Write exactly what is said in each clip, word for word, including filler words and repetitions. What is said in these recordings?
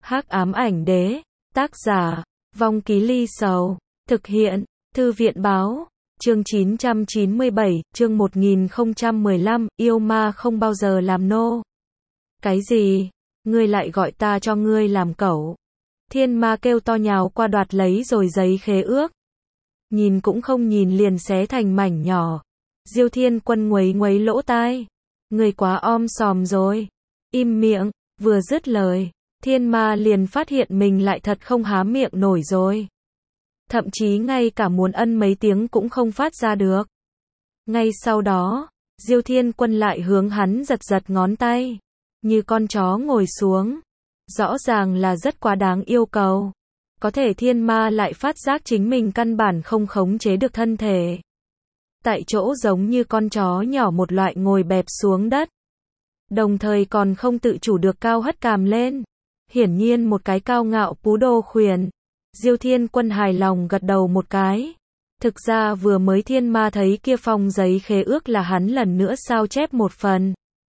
Hắc ám ảnh đế, tác giả, Vong Ký Ly Sầu, thực hiện, Thư viện báo, chương chín trăm chín mươi bảy, chương một nghìn không trăm mười lăm, yêu ma không bao giờ làm nô. Cái gì? Ngươi lại gọi ta cho ngươi làm cẩu. Thiên ma kêu to nhào qua đoạt lấy rồi giấy khế ước. Nhìn cũng không nhìn liền xé thành mảnh nhỏ. Diêu Thiên Quân nguấy nguấy lỗ tai. Ngươi quá om sòm rồi. Im miệng, vừa dứt lời. Thiên ma liền phát hiện mình lại thật không há miệng nổi rồi. Thậm chí ngay cả muốn ân mấy tiếng cũng không phát ra được. Ngay sau đó, Diêu Thiên Quân lại hướng hắn giật giật ngón tay. Như con chó ngồi xuống. Rõ ràng là rất quá đáng yêu cầu. Có thể thiên ma lại phát giác chính mình căn bản không khống chế được thân thể. Tại chỗ giống như con chó nhỏ một loại ngồi bẹp xuống đất. Đồng thời còn không tự chủ được cao hất cằm lên. Hiển nhiên một cái cao ngạo pú đô khuyển. Diêu Thiên Quân hài lòng gật đầu một cái. Thực ra vừa mới thiên ma thấy kia phong giấy khế ước là hắn lần nữa sao chép một phần.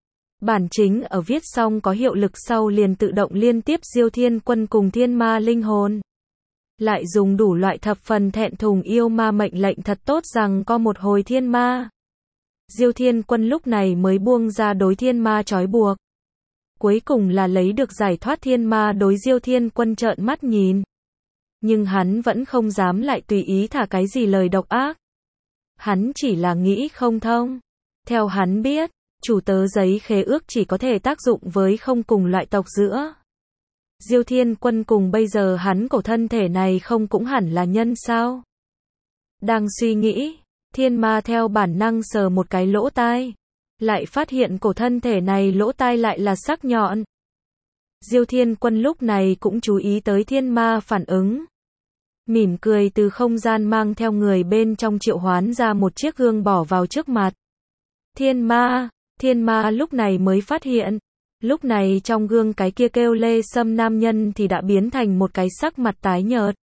Bản chính ở viết xong có hiệu lực sau liền tự động liên tiếp Diêu Thiên Quân cùng thiên ma linh hồn. Lại dùng đủ loại thập phần thẹn thùng yêu ma mệnh lệnh thật tốt rằng có một hồi thiên ma. Diêu Thiên Quân lúc này mới buông ra đối thiên ma trói buộc. Cuối cùng là lấy được giải thoát thiên ma đối Diêu Thiên Quân trợn mắt nhìn. Nhưng hắn vẫn không dám lại tùy ý thả cái gì lời độc ác. Hắn chỉ là nghĩ không thông. Theo hắn biết, chủ tớ giấy khế ước chỉ có thể tác dụng với không cùng loại tộc giữa. Diêu Thiên Quân cùng bây giờ hắn cổ thân thể này không cũng hẳn là nhân sao? Đang suy nghĩ, thiên ma theo bản năng sờ một cái lỗ tai. Lại phát hiện cổ thân thể này lỗ tai lại là sắc nhọn. Diêu Thiên Quân lúc này cũng chú ý tới thiên ma phản ứng. Mỉm cười từ không gian mang theo người bên trong triệu hoán ra một chiếc gương bỏ vào trước mặt. Thiên ma, thiên ma lúc này mới phát hiện. Lúc này trong gương cái kia kêu lê sâm nam nhân thì đã biến thành một cái sắc mặt tái nhợt.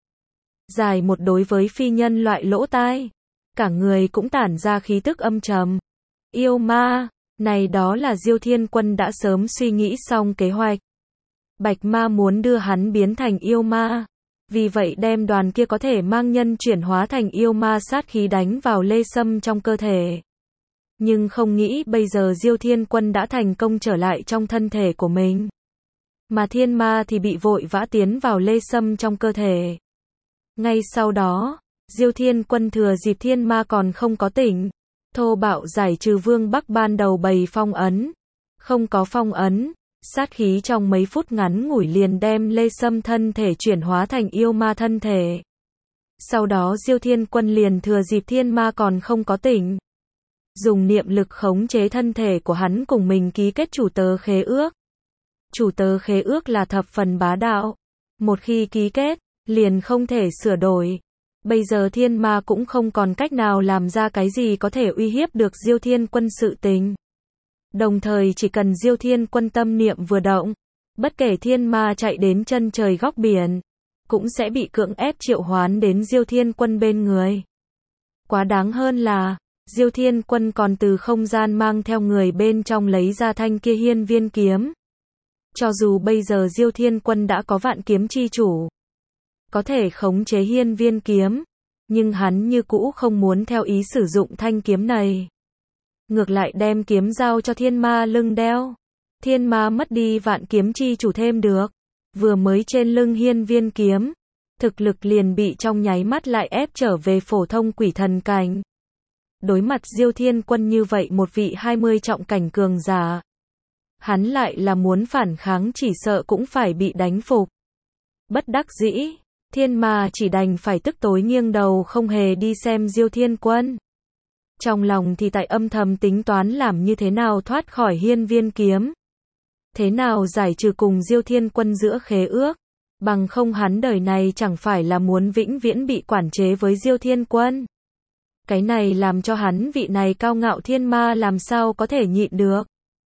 Dài một đối với phi nhân loại lỗ tai. Cả người cũng tản ra khí tức âm trầm. Yêu ma, này đó là Diêu Thiên Quân đã sớm suy nghĩ xong kế hoạch. Bạch ma muốn đưa hắn biến thành yêu ma. Vì vậy đem đoàn kia có thể mang nhân chuyển hóa thành yêu ma sát khí đánh vào lê sâm trong cơ thể. Nhưng không nghĩ bây giờ Diêu Thiên Quân đã thành công trở lại trong thân thể của mình. Mà thiên ma thì bị vội vã tiến vào lê sâm trong cơ thể. Ngay sau đó, Diêu Thiên Quân thừa dịp thiên ma còn không có tỉnh. Thô bạo giải trừ Vương Bắc ban đầu bày phong ấn. Không có phong ấn, sát khí trong mấy phút ngắn ngủi liền đem lê sâm thân thể chuyển hóa thành yêu ma thân thể. Sau đó Diêu Thiên Quân liền thừa dịp thiên ma còn không có tỉnh. Dùng niệm lực khống chế thân thể của hắn cùng mình ký kết chủ tớ khế ước. Chủ tớ khế ước là thập phần bá đạo. Một khi ký kết, liền không thể sửa đổi. Bây giờ thiên ma cũng không còn cách nào làm ra cái gì có thể uy hiếp được Diêu Thiên Quân sự tình. Đồng thời chỉ cần Diêu Thiên Quân tâm niệm vừa động, bất kể thiên ma chạy đến chân trời góc biển, cũng sẽ bị cưỡng ép triệu hoán đến Diêu Thiên Quân bên người. Quá đáng hơn là, Diêu Thiên Quân còn từ không gian mang theo người bên trong lấy ra thanh kia hiên viên kiếm. Cho dù bây giờ Diêu Thiên Quân đã có vạn kiếm chi chủ, có thể khống chế hiên viên kiếm, nhưng hắn như cũ không muốn theo ý sử dụng thanh kiếm này. Ngược lại đem kiếm giao cho thiên ma lưng đeo. Thiên ma mất đi vạn kiếm chi chủ thêm được. Vừa mới trên lưng hiên viên kiếm, thực lực liền bị trong nháy mắt lại ép trở về phổ thông quỷ thần cảnh. Đối mặt Diêu Thiên Quân như vậy một vị hai mươi trọng cảnh cường giả. Hắn lại là muốn phản kháng chỉ sợ cũng phải bị đánh phục. Bất đắc dĩ, thiên ma chỉ đành phải tức tối nghiêng đầu không hề đi xem Diêu Thiên Quân. Trong lòng thì tại âm thầm tính toán làm như thế nào thoát khỏi hiên viên kiếm. Thế nào giải trừ cùng Diêu Thiên Quân giữa khế ước. Bằng không hắn đời này chẳng phải là muốn vĩnh viễn bị quản chế với Diêu Thiên Quân. Cái này làm cho hắn vị này cao ngạo thiên ma làm sao có thể nhịn được.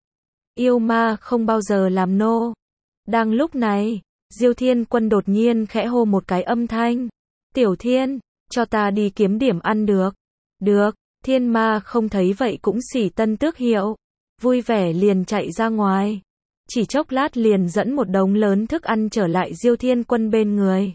Yêu ma không bao giờ làm nô. Đang lúc này, Diêu Thiên Quân đột nhiên khẽ hô một cái âm thanh. Tiểu Thiên, cho ta đi kiếm điểm ăn được. Được, thiên ma không thấy vậy cũng xỉ tân tước hiệu. Vui vẻ liền chạy ra ngoài. chỉ chốc lát liền dẫn một đống lớn thức ăn trở lại Diêu Thiên Quân bên người.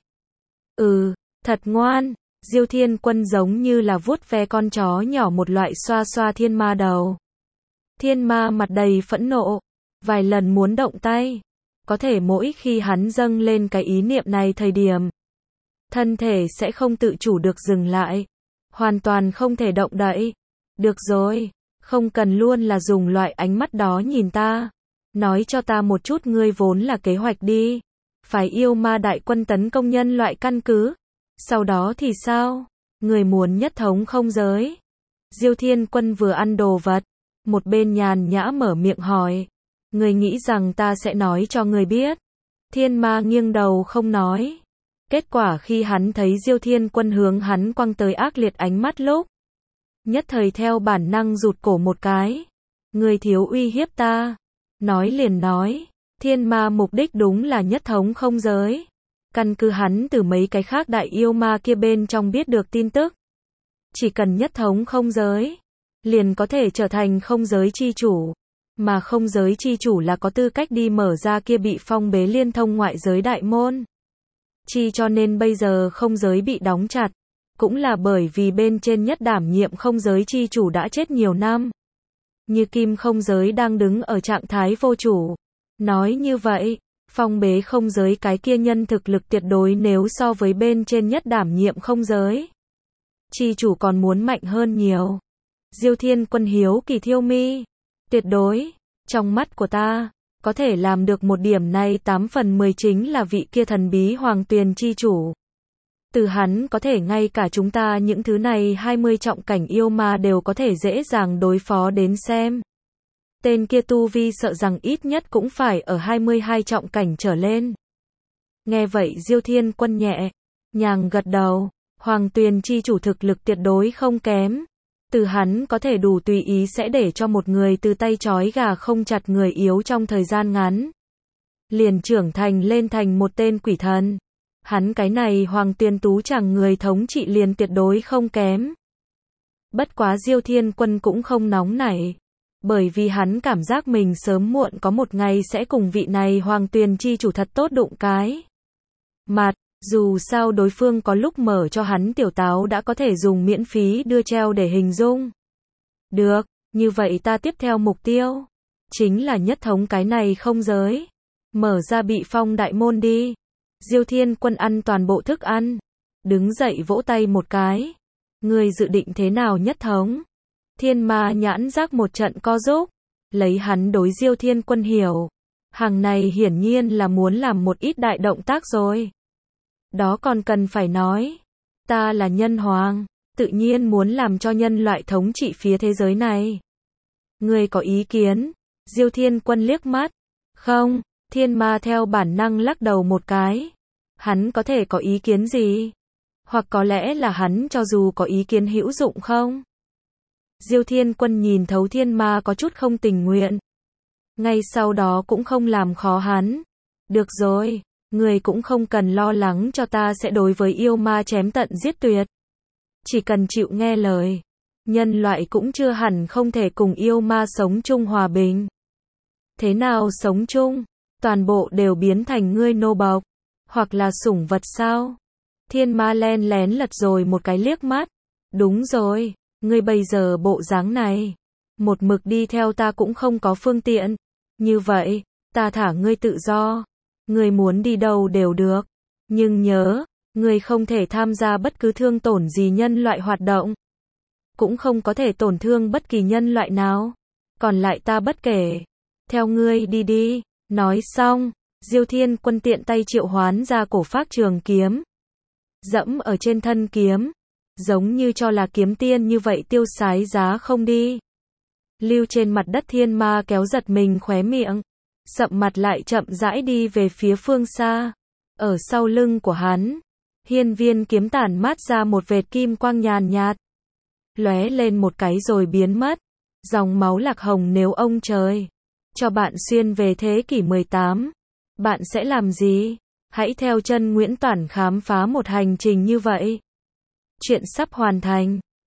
Ừ, thật ngoan, Diêu Thiên Quân giống như là vuốt ve con chó nhỏ một loại xoa xoa thiên ma đầu. Thiên ma mặt đầy phẫn nộ, vài lần muốn động tay, có thể mỗi khi hắn dâng lên cái ý niệm này thời điểm, thân thể sẽ không tự chủ được dừng lại, hoàn toàn không thể động đậy. Được rồi, không cần luôn là dùng loại ánh mắt đó nhìn ta. Nói cho ta một chút ngươi vốn là kế hoạch đi. Phải yêu ma đại quân tấn công nhân loại căn cứ. Sau đó thì sao? Người muốn nhất thống không giới. Diêu Thiên Quân vừa ăn đồ vật, một bên nhàn nhã mở miệng hỏi. Người nghĩ rằng ta sẽ nói cho người biết. Thiên ma nghiêng đầu không nói. Kết quả khi hắn thấy Diêu Thiên Quân hướng hắn quăng tới ác liệt ánh mắt lúc, nhất thời theo bản năng rụt cổ một cái. Người thiếu uy hiếp ta. Nói liền nói. Thiên ma mục đích đúng là nhất thống không giới. Căn cứ hắn từ mấy cái khác đại yêu ma kia bên trong biết được tin tức. Chỉ cần nhất thống không giới, liền có thể trở thành không giới chi chủ. Mà không giới chi chủ là có tư cách đi mở ra kia bị phong bế liên thông ngoại giới đại môn. Chi cho nên bây giờ không giới bị đóng chặt, cũng là bởi vì bên trên nhất đảm nhiệm không giới chi chủ đã chết nhiều năm. Như Kim không giới đang đứng ở trạng thái vô chủ. Nói như vậy, phong bế không giới cái kia nhân thực lực tuyệt đối nếu so với bên trên nhất đảm nhiệm không giới chi chủ còn muốn mạnh hơn nhiều. Diêu Thiên Quân hiếu kỳ thiêu mi. Tuyệt đối, trong mắt của ta, có thể làm được một điểm này tám phần mười chính là vị kia thần bí Hoàng Tuyền chi chủ. Từ hắn có thể ngay cả chúng ta những thứ này hai mươi trọng cảnh yêu ma đều có thể dễ dàng đối phó đến xem. Tên kia tu vi sợ rằng ít nhất cũng phải ở hai mươi hai trọng cảnh trở lên. Nghe vậy Diêu Thiên Quân nhẹ nhàng gật đầu. Hoàng Tuyền chi chủ thực lực tuyệt đối không kém. Từ hắn có thể đủ tùy ý sẽ để cho một người từ tay trói gà không chặt người yếu trong thời gian ngắn, liền trưởng thành lên thành một tên quỷ thần. Hắn cái này Hoàng Tuyền tú chẳng người thống trị liền tuyệt đối không kém. Bất quá Diêu Thiên Quân cũng không nóng nảy, bởi vì hắn cảm giác mình sớm muộn có một ngày sẽ cùng vị này Hoàng Tuyền chi chủ thật tốt đụng cái mặt. Dù sao đối phương có lúc mở cho hắn tiểu táo đã có thể dùng miễn phí đưa treo để hình dung. Được, như vậy ta tiếp theo mục tiêu chính là nhất thống cái này không giới. Mở ra bị phong đại môn đi. Diêu Thiên Quân ăn toàn bộ thức ăn, đứng dậy vỗ tay một cái. Người dự định thế nào nhất thống? Thiên ma nhãn giác một trận co rúm, lấy hắn đối Diêu Thiên Quân hiểu, hàng này hiển nhiên là muốn làm một ít đại động tác rồi. Đó còn cần phải nói. Ta là nhân hoàng, tự nhiên muốn làm cho nhân loại thống trị phía thế giới này. Người có ý kiến? Diêu Thiên Quân liếc mắt. Không, thiên ma theo bản năng lắc đầu một cái. Hắn có thể có ý kiến gì? Hoặc có lẽ là hắn cho dù có ý kiến hữu dụng không? Diêu Thiên Quân nhìn thấu thiên ma có chút không tình nguyện. Ngay sau đó cũng không làm khó hắn. Được rồi. Người cũng không cần lo lắng cho ta sẽ đối với yêu ma chém tận giết tuyệt. Chỉ cần chịu nghe lời, nhân loại cũng chưa hẳn không thể cùng yêu ma sống chung hòa bình. Thế nào sống chung? Toàn bộ đều biến thành ngươi nô bộc, hoặc là sủng vật sao? Thiên ma len lén lật rồi một cái liếc mắt. Đúng rồi, ngươi bây giờ bộ dáng này, một mực đi theo ta cũng không có phương tiện. Như vậy, ta thả ngươi tự do. Ngươi muốn đi đâu đều được. Nhưng nhớ, ngươi không thể tham gia bất cứ thương tổn gì nhân loại hoạt động. Cũng không có thể tổn thương bất kỳ nhân loại nào. Còn lại ta bất kể. Theo ngươi đi đi. Nói xong, Diêu Thiên Quân tiện tay triệu hoán ra cổ phác trường kiếm. Dẫm ở trên thân kiếm. Giống như cho là kiếm tiên như vậy tiêu sái giá không đi. Lưu trên mặt đất thiên ma kéo giật mình khóe miệng. Sậm mặt lại chậm rãi đi về phía phương xa. Ở sau lưng của hắn, hiên viên kiếm tản mát ra một vệt kim quang nhàn nhạt. Lóe lên một cái rồi biến mất. Dòng máu lạc hồng nếu ông trời cho bạn xuyên về thế kỷ mười tám, bạn sẽ làm gì? Hãy theo chân Nguyễn Toản khám phá một hành trình như vậy. Chuyện sắp hoàn thành.